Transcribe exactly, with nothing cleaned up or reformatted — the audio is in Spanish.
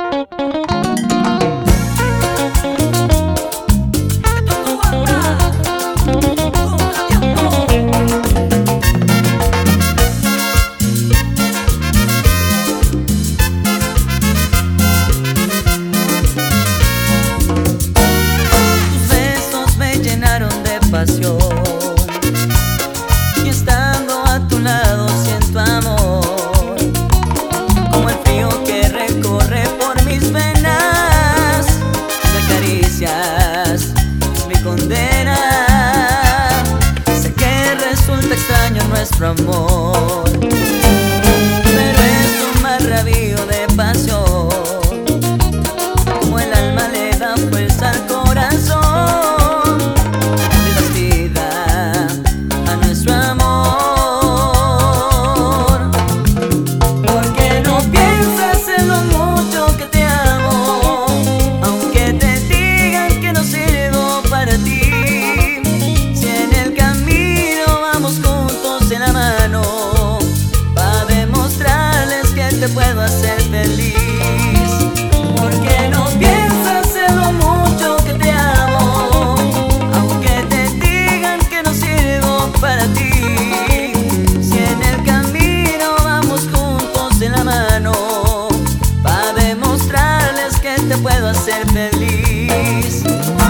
Y estando a tu lado siento amor, como el frío que recorre por mis venas. Las caricias es mi condena. Sé que resulta extraño nuestro amor, pero es un marravío de pasión, como el alma le da fuerza al corazón. Te puedo hacer feliz, porque no piensas en lo mucho que te amo, aunque te digan que no sirvo para ti. Si en el camino vamos juntos de la mano, para demostrarles que te puedo hacer feliz.